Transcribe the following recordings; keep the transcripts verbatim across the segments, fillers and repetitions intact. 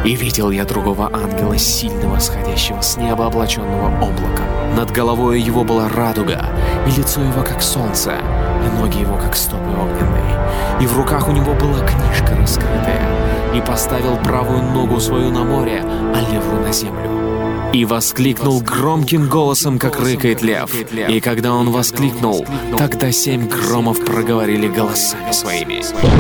И видел я другого ангела, сильного, сходящего с неба, облаченного облаком. Над головой его была радуга, и лицо его как солнце, и ноги его как стопы огненные. И в руках у него была книжка раскрытая, и поставил правую ногу свою на море, а левую на землю. И воскликнул громким голосом, как рыкает лев. И когда он воскликнул, тогда семь громов проговорили голосами своими.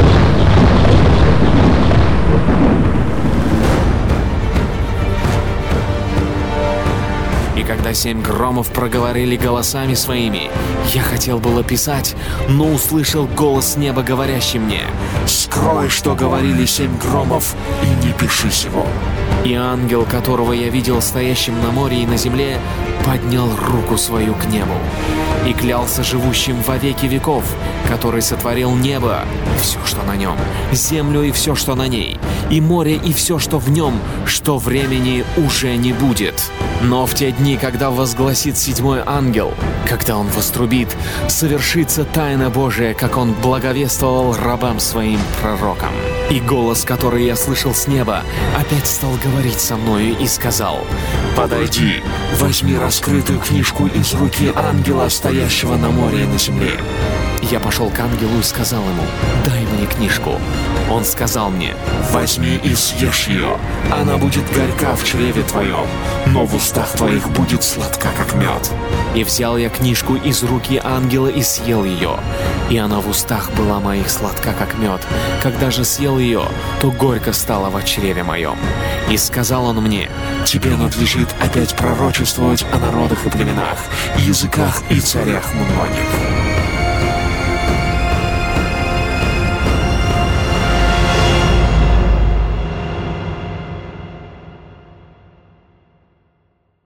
И когда семь громов проговорили голосами своими, я хотел было писать, но услышал голос неба, говорящий мне: «Скрой, что говорили семь громов, и не пиши сего». И ангел, которого я видел стоящим на море и на земле, поднял руку свою к небу и клялся живущим во веки веков, который сотворил небо и все, что на нем, землю и все, что на ней, и море и все, что в нем, что времени уже не будет. Но в те дни, когда возгласит седьмой ангел, когда он вострубит, совершится тайна Божия, как он благовествовал рабам своим пророкам. И голос, который я слышал с неба, опять стал говорить со мною и сказал: «Подойди, возьми раскрытую книжку из руки ангела, стоящего на море и на земле». Я пошел к ангелу и сказал ему: «Дай мне книжку». Он сказал мне: «Возьми и съешь ее. Она будет горька в чреве твоем, но в устах твоих будет сладка, как мед». И взял я книжку из руки ангела и съел ее. И она в устах была моих сладка, как мед. Когда же съел ее, то горько стало во чреве моем. И сказал он мне: «Тебе надлежит опять пророчествовать о народах и племенах, языках и царях многих».